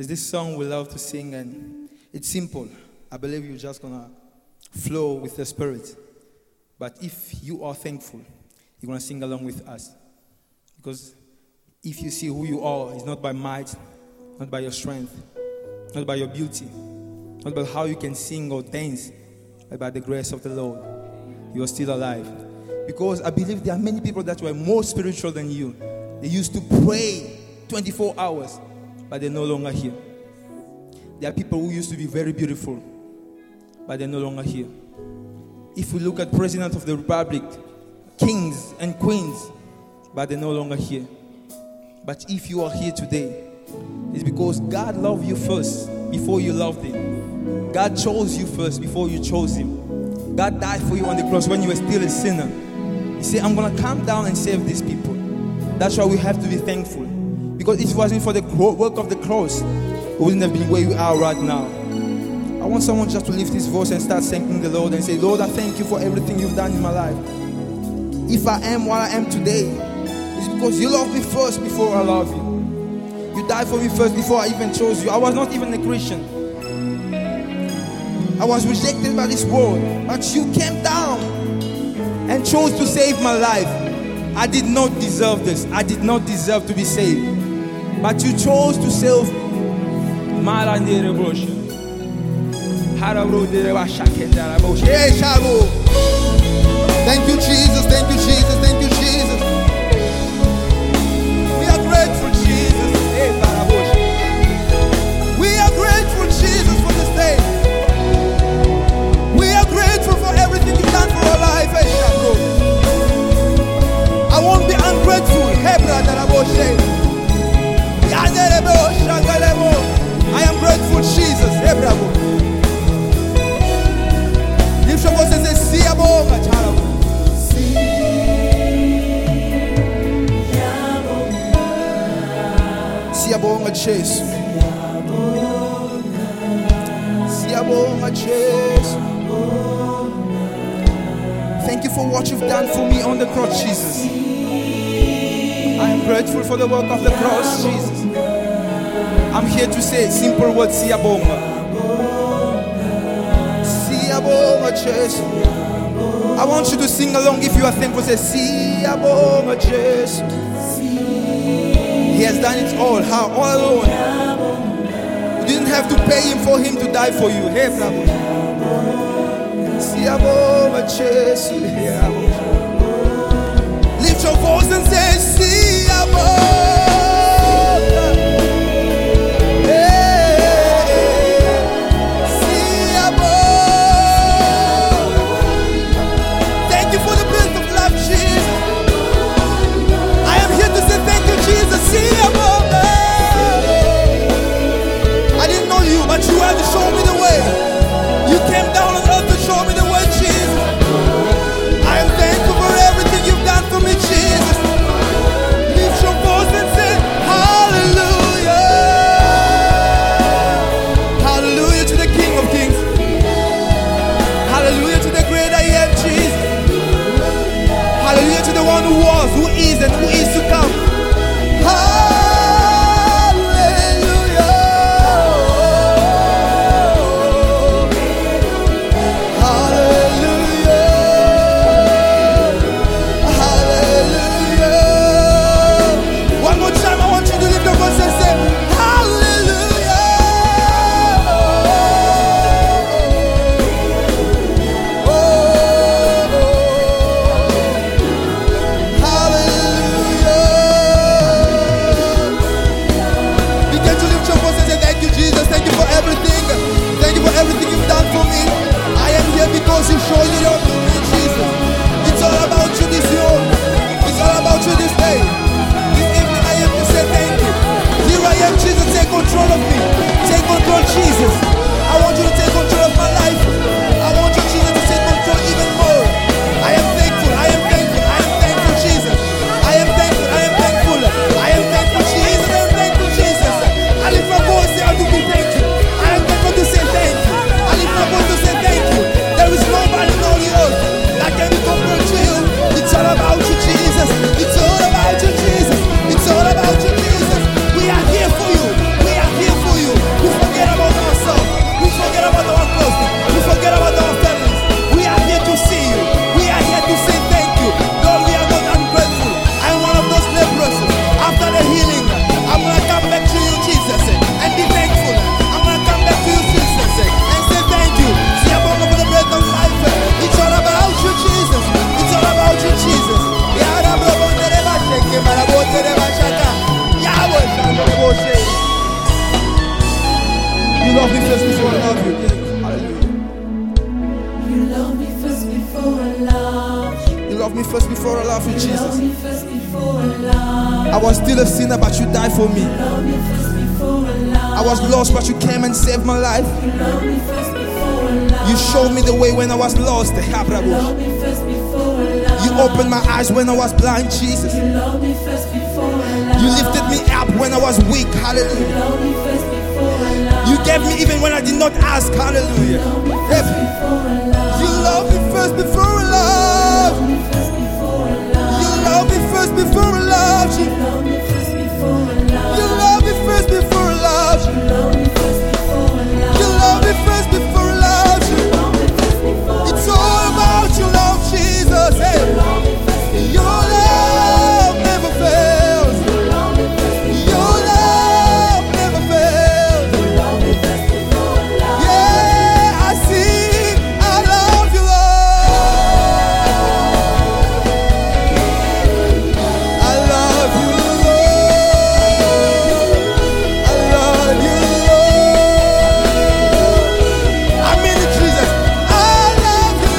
There's this song we love to sing, and it's simple. I believe you're just gonna flow with the Spirit. But if you are thankful, you're gonna sing along with us. Because if you see who you are, it's not by might, not by your strength, not by your beauty, not by how you can sing or dance, but by the grace of the Lord. You are still alive. Because I believe there are many people that were more spiritual than you. They used to pray 24 hours, but they're no longer here. There are people who used to be very beautiful, but they're no longer here. If we look at President of the Republic, kings and queens, but they're no longer here. But if you are here today, it's because God loved you first before you loved Him. God chose you first before you chose Him. God died for you on the cross when you were still a sinner. He said, I'm going to come down and save these people. That's why we have to be thankful. Because if it wasn't for the work of the cross, we wouldn't have been where we are right now. I want someone just to lift his voice and start thanking the Lord and say, Lord, I thank you for everything you've done in my life. If I am what I am today, it's because you loved me first before I loved you. You died for me first before I even chose you. I was not even a Christian. I was rejected by this world, but you came down and chose to save my life. I did not deserve this. I did not deserve to be saved. But you chose to save me. Thank you, Jesus. Thank you, Jesus. Thank you, Jesus. We are grateful, Jesus. We are grateful, Jesus, for this day. We are grateful for everything you've done for our life. I won't be ungrateful. I am grateful, Jesus. Lift your voice and say, Siyabonga, child. Siyabonga, Jesu. Siyabonga, Jesu. Thank you for what you've done for me on the cross, Jesus. I am grateful for the work of the cross, Jesus. I'm here to say simple words, Siyabonga. Siyabonga, Jesu. I want you to sing along if you are thankful. Say, Siyabonga, Jesu. He has done it all. How? All alone. You didn't have to pay Him for Him to die for you. Hey, bravo. Siyabonga, Jesu. Lift your voice and say, Siyabonga. I didn't know you, but you had to show me the way. You came down on earth to show me the way, Jesus. I am thankful for everything you've done for me, Jesus. Lift your voice. first before I love you, You loved Jesus. me first before I loved you. I was still a sinner, but you died for me. You loved me first before I loved I was lost, but you came and saved my life. you. You loved me first before I loved You showed me the way when I was lost. you. Loved me first before I loved You opened my eyes when I was blind, Jesus. you. Loved me first before I loved You lifted me up when I was weak, hallelujah. Loved me first before I loved You gave me even when I did not ask, hallelujah. Yes. before I loved You loved me first before I loved. me first before I loved You loved me first before I loved you. Loved me first before I loved You loved me first before I loved you. Loved me first before I loved You loved me first before I loved you. Loved me first before It's all about your love, Jesus. Hey. Loved me first Your love never fails. Loved me first Your love never fails. Loved me first before I loved Yeah, I see. I love you, Lord. I love you, Lord. I love you, Lord. I mean it, Jesus. I love you,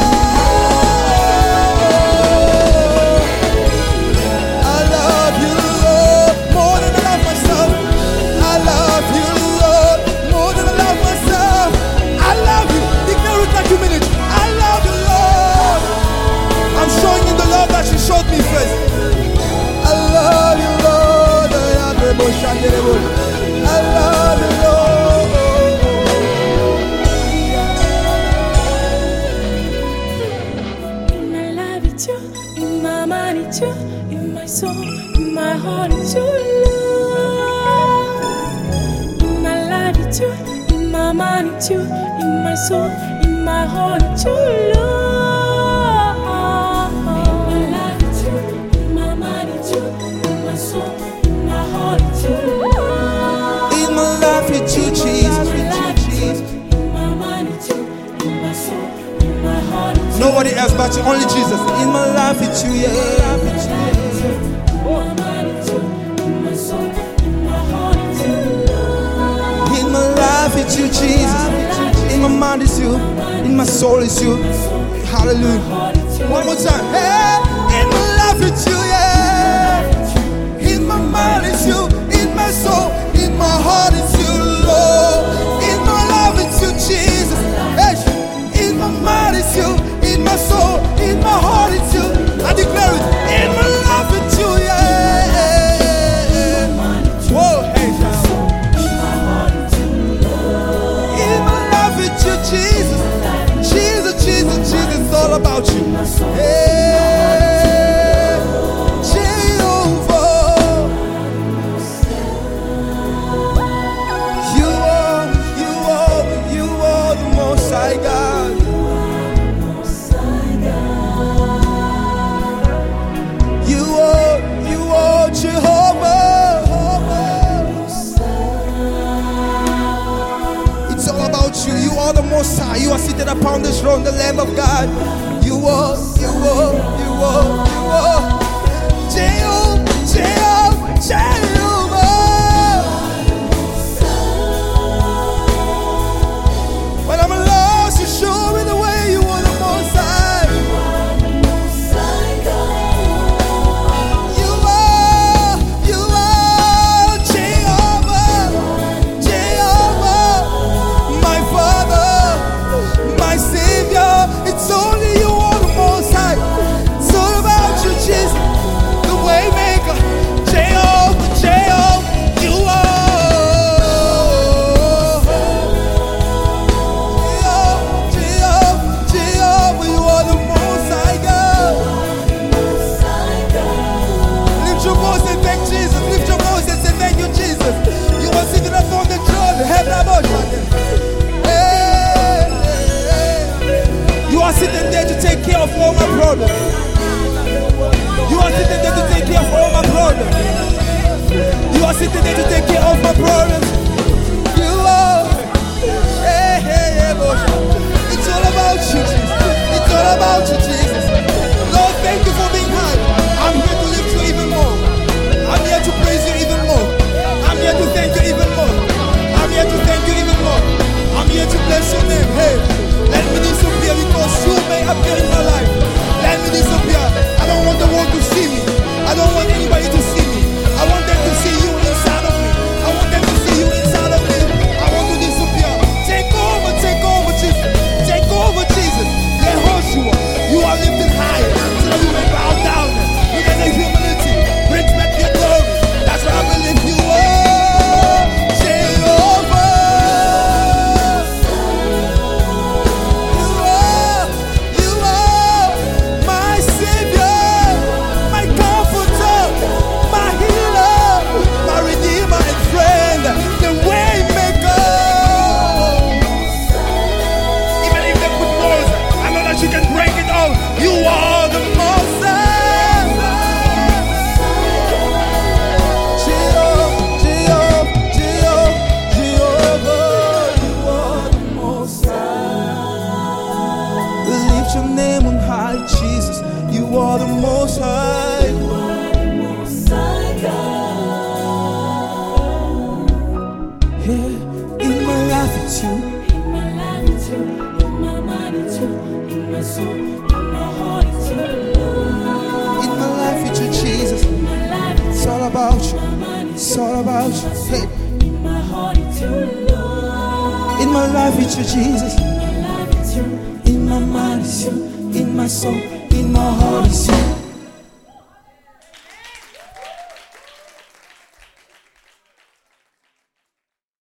Lord. I love you, Lord, more than I love myself. I love you, Lord, more than I love myself. I love you. Declare it like you mean it. I love you, Lord. I'm showing you the love that you showed me first. I love you, Lord. I love you, Lord. In my life it's you, in my mind it's you, in my soul, in my heart it's you, Lord. In my life it's you, in my mind it's you, in my soul, in my heart it's you, Lord. In my life it's you, in my mind it's you, in my soul, in my heart it's you, Lord. In my life, it's you, Jesus. In my mind it's you, in my soul, in my heart it's you. Nobody else but you, only Jesus. In my life, it's you, yeah. In my life, it's you, Jesus. In my mind, it's you. In my soul, it's you. Hallelujah. One more time. Hey, in my life, it's you, yeah. In my mind, it's you. In my soul, in my heart, it's you, Lord. In my life, it's you, Jesus. Hey, in my mind, it's you. In my soul, in my heart, it's you. I declare it. In my life, it's you, yeah. Whoa, hey. In my life, it's you, Jesus. Jesus, Jesus, Jesus, it's all about you. Hey, Jehovah. You are the Most High God. You are Jehovah. It's all about you. You are the Most High. You are seated upon this throne, the Lamb of God. You are Jehovah. When I'm lost, you show me the way. You are the Most High. You are Jehovah, my Father, my Savior. It's only you are the Most High. It's all about you, Jesus, the Waymaker. Jehovah, you are. Jehovah, you are the Most High God. Lift your voice and thank Jesus. Lift your voice and say thank you, Jesus. You are sitting upon the throne. You are sitting there to take care of all my problems. You are sitting there to take care of all my problems. You are sitting there to take care of my problems. You are. It's all about you, Jesus. It's all about you, Jesus. Lord, thank you for being high. I'm here to lift you even more. I'm here to praise you even more. I'm here to thank you even more. I'm here to thank you even more. I'm here to bless your name. Hey, let me disappear because you may appear in my life. Let me disappear. Yeah. In my life it's you. In my life it's you. In my mind it's you. In my soul, in my heart it's you, Lord. In my life it's you, Jesus. In my life it's It's all about you. my mind it's It's all about you. Hey. in my heart it's you, Lord. In my life it's you, Jesus. In my life it's you. In my mind it's you. In my soul, in my heart it's you.